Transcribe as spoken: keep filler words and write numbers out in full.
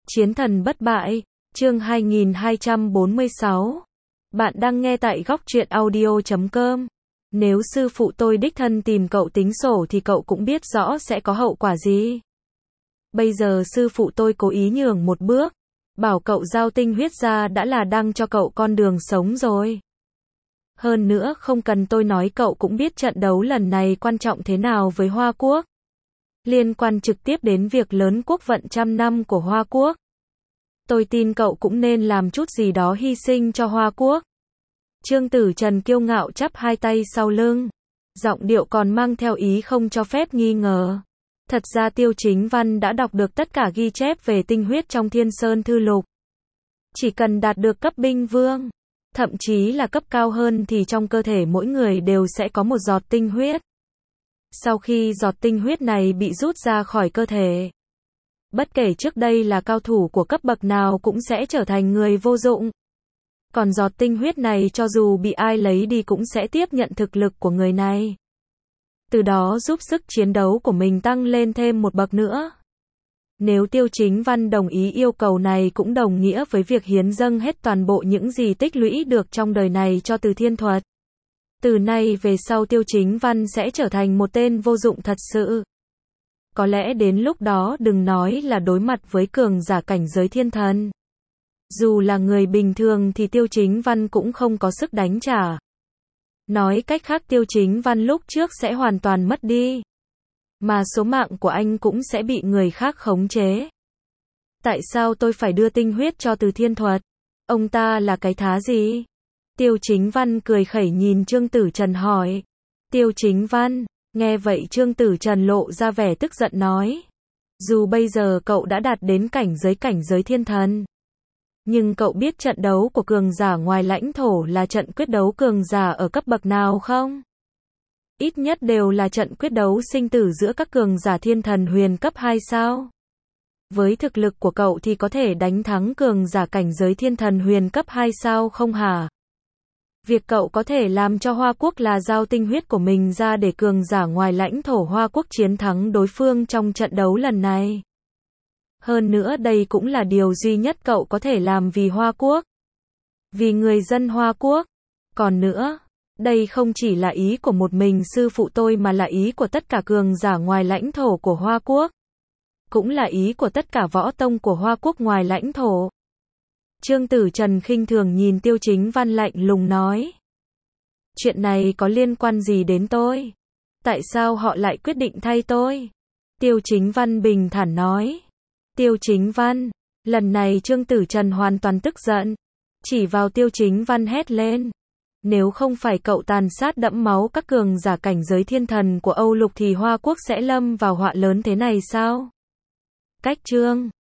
Chiến thần bất bại, chương hai nghìn hai trăm bốn mươi sáu. Bạn đang nghe tại góc truyện audio chấm com. Nếu sư phụ tôi đích thân tìm cậu tính sổ thì cậu cũng biết rõ sẽ có hậu quả gì. Bây giờ sư phụ tôi cố ý nhường một bước, bảo cậu giao tinh huyết ra đã là đang cho cậu con đường sống rồi. Hơn nữa không cần tôi nói cậu cũng biết trận đấu lần này quan trọng thế nào với Hoa Quốc. Liên quan trực tiếp đến việc lớn quốc vận trăm năm của Hoa Quốc. Tôi tin cậu cũng nên làm chút gì đó hy sinh cho Hoa Quốc. Trương Tử Trần kiêu ngạo chắp hai tay sau lưng. Giọng điệu còn mang theo ý không cho phép nghi ngờ. Thật ra Tiêu Chính Văn đã đọc được tất cả ghi chép về tinh huyết trong Thiên Sơn Thư Lục. Chỉ cần đạt được cấp binh vương, thậm chí là cấp cao hơn thì trong cơ thể mỗi người đều sẽ có một giọt tinh huyết. Sau khi giọt tinh huyết này bị rút ra khỏi cơ thể, bất kể trước đây là cao thủ của cấp bậc nào cũng sẽ trở thành người vô dụng. Còn giọt tinh huyết này cho dù bị ai lấy đi cũng sẽ tiếp nhận thực lực của người này. Từ đó giúp sức chiến đấu của mình tăng lên thêm một bậc nữa. Nếu Tiêu Chính Văn đồng ý yêu cầu này cũng đồng nghĩa với việc hiến dâng hết toàn bộ những gì tích lũy được trong đời này cho Từ Thiên Thuật. Từ nay về sau Tiêu Chính Văn sẽ trở thành một tên vô dụng thật sự. Có lẽ đến lúc đó đừng nói là đối mặt với cường giả cảnh giới thiên thần. Dù là người bình thường thì Tiêu Chính Văn cũng không có sức đánh trả. Nói cách khác Tiêu Chính Văn lúc trước sẽ hoàn toàn mất đi. Mà số mạng của anh cũng sẽ bị người khác khống chế. Tại sao tôi phải đưa tinh huyết cho Từ Thiên Thuật? Ông ta là cái thá gì? Tiêu Chính Văn cười khẩy nhìn Trương Tử Trần hỏi. Tiêu Chính Văn, nghe vậy Trương Tử Trần lộ ra vẻ tức giận nói. Dù bây giờ cậu đã đạt đến cảnh giới cảnh giới thiên thần, nhưng cậu biết trận đấu của cường giả ngoài lãnh thổ là trận quyết đấu cường giả ở cấp bậc nào không? Ít nhất đều là trận quyết đấu sinh tử giữa các cường giả thiên thần huyền cấp hai sao? Với thực lực của cậu thì có thể đánh thắng cường giả cảnh giới thiên thần huyền cấp hai sao không hả? Việc cậu có thể làm cho Hoa Quốc là giao tinh huyết của mình ra để cường giả ngoài lãnh thổ Hoa Quốc chiến thắng đối phương trong trận đấu lần này. Hơn nữa đây cũng là điều duy nhất cậu có thể làm vì Hoa Quốc. Vì người dân Hoa Quốc. Còn nữa, đây không chỉ là ý của một mình sư phụ tôi mà là ý của tất cả cường giả ngoài lãnh thổ của Hoa Quốc. Cũng là ý của tất cả võ tông của Hoa Quốc ngoài lãnh thổ. Trương Tử Trần khinh thường nhìn Tiêu Chính Văn lạnh lùng nói. Chuyện này có liên quan gì đến tôi? Tại sao họ lại quyết định thay tôi? Tiêu Chính Văn bình thản nói. Tiêu Chính Văn, lần này Trương Tử Trần hoàn toàn tức giận. Chỉ vào Tiêu Chính Văn hét lên. Nếu không phải cậu tàn sát đẫm máu các cường giả cảnh giới thiên thần của Âu Lục thì Hoa Quốc sẽ lâm vào họa lớn thế này sao? Cách chương